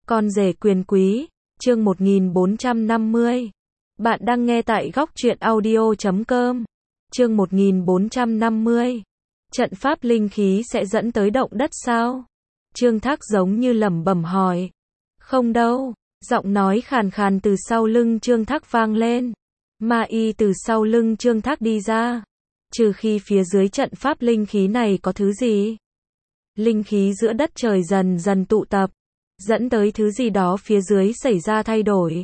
Con rể quyền quý, chương 1450. Bạn đang nghe tại góc truyện audio.com. Chương 1450. Trận pháp linh khí sẽ dẫn tới động đất sao? Trương Thác giống như lẩm bẩm hỏi. Không đâu, giọng nói khàn khàn từ sau lưng Trương Thác vang lên. Ma y từ sau lưng Trương Thác đi ra. Trừ khi phía dưới trận pháp linh khí này có thứ gì? Linh khí giữa đất trời dần dần tụ tập, dẫn tới thứ gì đó phía dưới xảy ra thay đổi.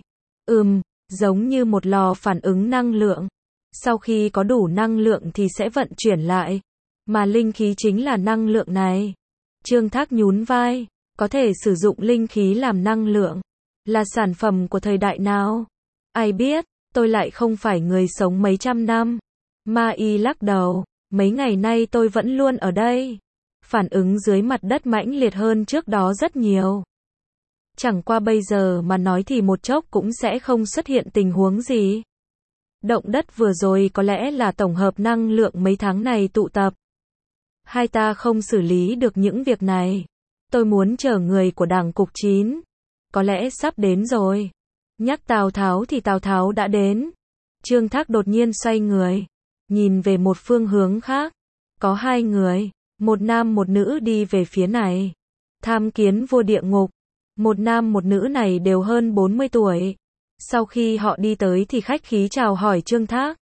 Giống như một lò phản ứng năng lượng. Sau khi có đủ năng lượng thì sẽ vận chuyển lại. Mà linh khí chính là năng lượng này. Trương Thác nhún vai. Có thể sử dụng linh khí làm năng lượng. Là sản phẩm của thời đại nào? Ai biết, tôi lại không phải người sống mấy trăm năm. Ma y lắc đầu. Mấy ngày nay tôi vẫn luôn ở đây. Phản ứng dưới mặt đất mãnh liệt hơn trước đó rất nhiều. Chẳng qua bây giờ mà nói thì một chốc cũng sẽ không xuất hiện tình huống gì. Động đất vừa rồi có lẽ là tổng hợp năng lượng mấy tháng này tụ tập. Hai ta không xử lý được những việc này. Tôi muốn chờ người của Đảng Cục 9. Có lẽ sắp đến rồi. Nhắc Tào Tháo thì Tào Tháo đã đến. Trương Thác đột nhiên xoay người. Nhìn về một phương hướng khác. Có hai người. Một nam một nữ đi về phía này. Tham kiến vua địa ngục. Một nam một nữ này đều hơn 40 tuổi. Sau khi họ đi tới thì khách khí chào hỏi Trương Thác.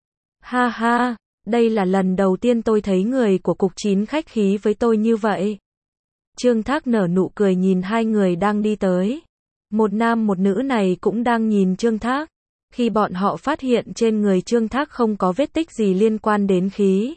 Ha ha, đây là lần đầu tiên tôi thấy người của Cục 9 khách khí với tôi như vậy. Trương Thác nở nụ cười nhìn hai người đang đi tới. Một nam một nữ này cũng đang nhìn Trương Thác. Khi bọn họ phát hiện trên người Trương Thác không có vết tích gì liên quan đến khí.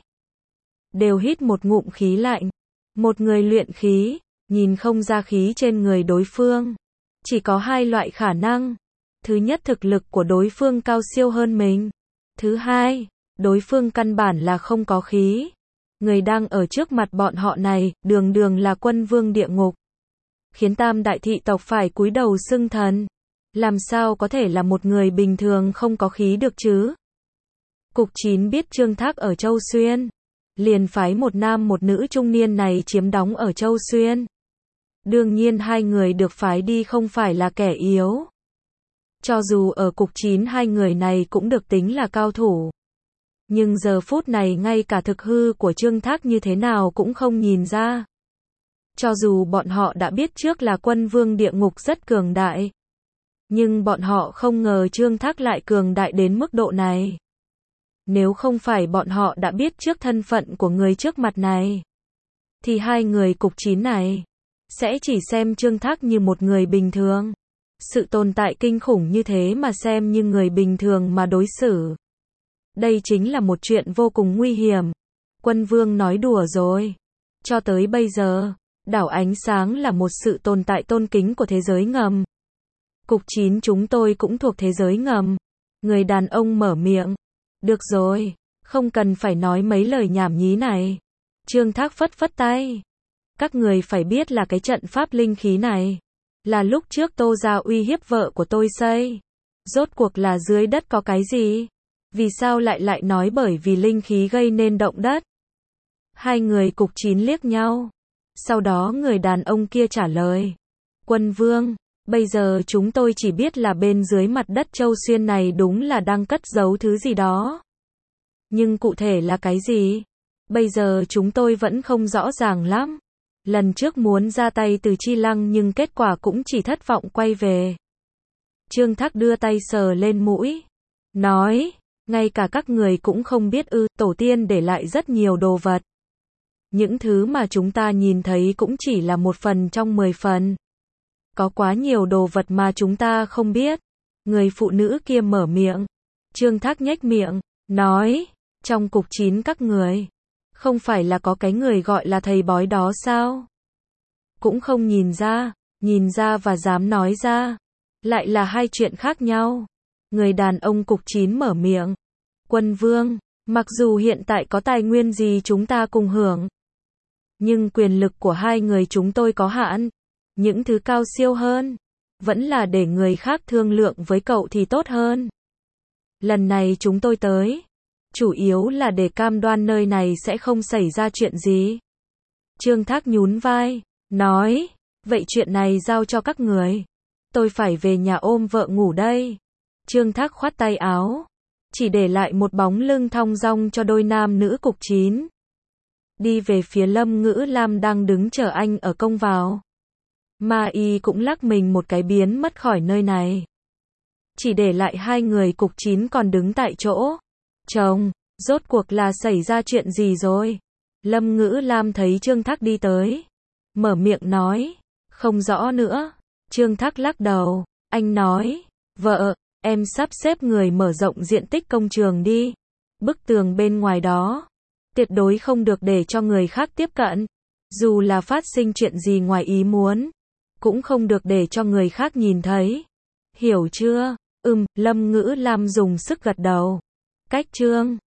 Đều hít một ngụm khí lạnh. Một người luyện khí, nhìn không ra khí trên người đối phương. Chỉ có hai loại khả năng. Thứ nhất, thực lực của đối phương cao siêu hơn mình. Thứ hai, đối phương căn bản là không có khí. Người đang ở trước mặt bọn họ này, đường đường là quân vương địa ngục. Khiến tam đại thị tộc phải cúi đầu xưng thần. Làm sao có thể là một người bình thường không có khí được chứ? Cục 9 biết Trương Thác ở Châu Xuyên. Liền phái một nam một nữ trung niên này chiếm đóng ở Châu Xuyên. Đương nhiên hai người được phái đi không phải là kẻ yếu. Cho dù ở Cục 9 hai người này cũng được tính là cao thủ. Nhưng giờ phút này ngay cả thực hư của Trương Thác như thế nào cũng không nhìn ra. Cho dù bọn họ đã biết trước là quân vương địa ngục rất cường đại. Nhưng bọn họ không ngờ Trương Thác lại cường đại đến mức độ này. Nếu không phải bọn họ đã biết trước thân phận của người trước mặt này, thì hai người Cục 9 này sẽ chỉ xem Trương Thác như một người bình thường. Sự tồn tại kinh khủng như thế mà xem như người bình thường mà đối xử. Đây chính là một chuyện vô cùng nguy hiểm. Quân vương nói đùa rồi. Cho tới bây giờ, đảo ánh sáng là một sự tồn tại tôn kính của thế giới ngầm. Cục 9 chúng tôi cũng thuộc thế giới ngầm. Người đàn ông mở miệng. Được rồi, không cần phải nói mấy lời nhảm nhí này. Trương Thác phất phất tay. Các người phải biết là cái trận pháp linh khí này là lúc trước Tô gia uy hiếp vợ của tôi xây. Rốt cuộc là dưới đất có cái gì? Vì sao lại nói bởi vì linh khí gây nên động đất? Hai người Cục 9 liếc nhau. Sau đó người đàn ông kia trả lời. Quân vương, bây giờ chúng tôi chỉ biết là bên dưới mặt đất Châu Xuyên này đúng là đang cất giấu thứ gì đó. Nhưng cụ thể là cái gì? Bây giờ chúng tôi vẫn không rõ ràng lắm. Lần trước muốn ra tay từ Chi Lăng nhưng kết quả cũng chỉ thất vọng quay về. Trương Thác đưa tay sờ lên mũi. Nói, ngay cả các người cũng không biết ư, tổ tiên để lại rất nhiều đồ vật. Những thứ mà chúng ta nhìn thấy cũng chỉ là 1 phần trong 10 phần. Có quá nhiều đồ vật mà chúng ta không biết. Người phụ nữ kia mở miệng. Trương Thác nhếch miệng, nói, trong Cục 9 các người, không phải là có cái người gọi là thầy bói đó sao? Cũng không nhìn ra và dám nói ra. Lại là hai chuyện khác nhau. Người đàn ông Cục 9 mở miệng. Quân vương, mặc dù hiện tại có tài nguyên gì chúng ta cùng hưởng. Nhưng quyền lực của hai người chúng tôi có hạn. Những thứ cao siêu hơn. Vẫn là để người khác thương lượng với cậu thì tốt hơn. Lần này chúng tôi tới. Chủ yếu là để cam đoan nơi này sẽ không xảy ra chuyện gì. Trương Thác nhún vai. Nói, Vậy chuyện này giao cho các người. Tôi phải về nhà ôm vợ ngủ đây. Trương Thác khoát tay áo, chỉ để lại một bóng lưng thong dong cho đôi nam nữ cục 9. Đi về phía Lâm Ngữ Lam đang đứng chờ anh ở công vào. Ma Y cũng lắc mình một cái biến mất khỏi nơi này. Chỉ để lại hai người cục 9 còn đứng tại chỗ. Chồng, rốt cuộc là xảy ra chuyện gì rồi? Lâm Ngữ Lam thấy Trương Thác đi tới. Mở miệng nói, không rõ nữa. Trương Thác lắc đầu, anh nói, vợ, em sắp xếp người mở rộng diện tích công trường đi. Bức tường bên ngoài đó, tuyệt đối không được để cho người khác tiếp cận. Dù là phát sinh chuyện gì ngoài ý muốn, cũng không được để cho người khác nhìn thấy. Hiểu chưa? Lâm Ngữ Lam dùng sức gật đầu. Cách Trương